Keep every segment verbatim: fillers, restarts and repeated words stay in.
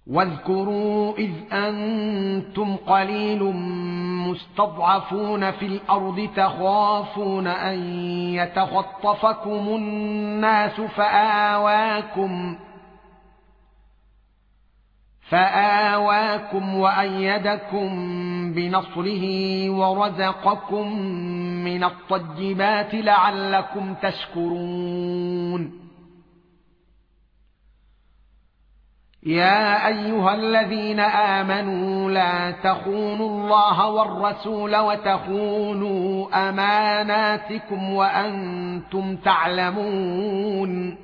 واذكروا إذ أنتم قليل مستضعفون في الأرض تخافون أن يتخطفكم الناس فآواكم فآواكم وأيدكم بنصره ورزقكم من الطيبات لعلكم تشكرون. يا أيها الذين آمنوا لا تخونوا الله والرسول وتخونوا أماناتكم وأنتم تعلمون.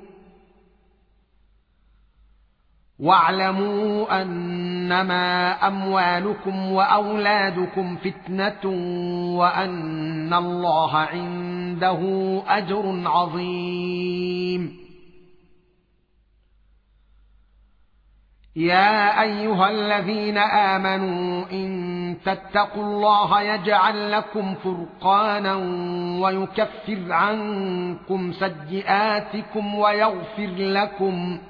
واعلموا أنما أموالكم وأولادكم فتنة وأن الله عنده أجر عظيم. يا أيها الذين آمنوا إن تتقوا الله يجعل لكم فرقانا ويكفر عنكم سيئاتكم ويغفر لكم،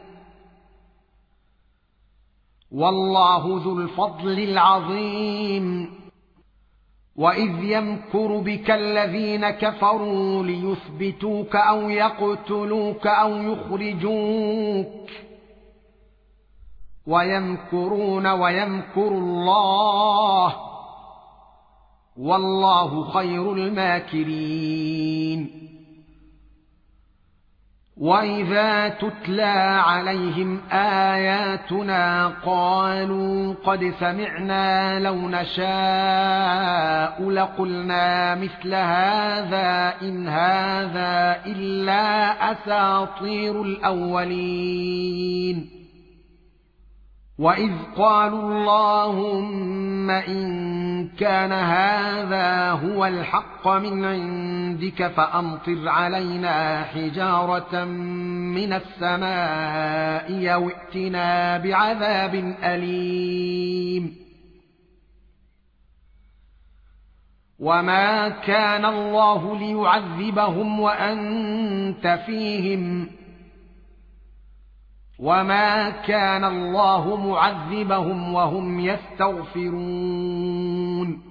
والله ذو الفضل العظيم. وإذ يمكر بك الذين كفروا ليثبتوك أو يقتلوك أو يخرجوك ويمكرون ويمكر الله والله خير الماكرين. وإذا تتلى عليهم آياتنا قالوا قد سمعنا لو نشاء لقلنا مثل هذا إن هذا إلا أساطير الأولين. وإذ قالوا اللهم إن كان هذا هو الحق من عندك فأمطر علينا حجارة من السماء أو ائتنا بعذاب أليم. وما كان الله ليعذبهم وأنت فيهم وما كان الله معذبهم وهم يستغفرون.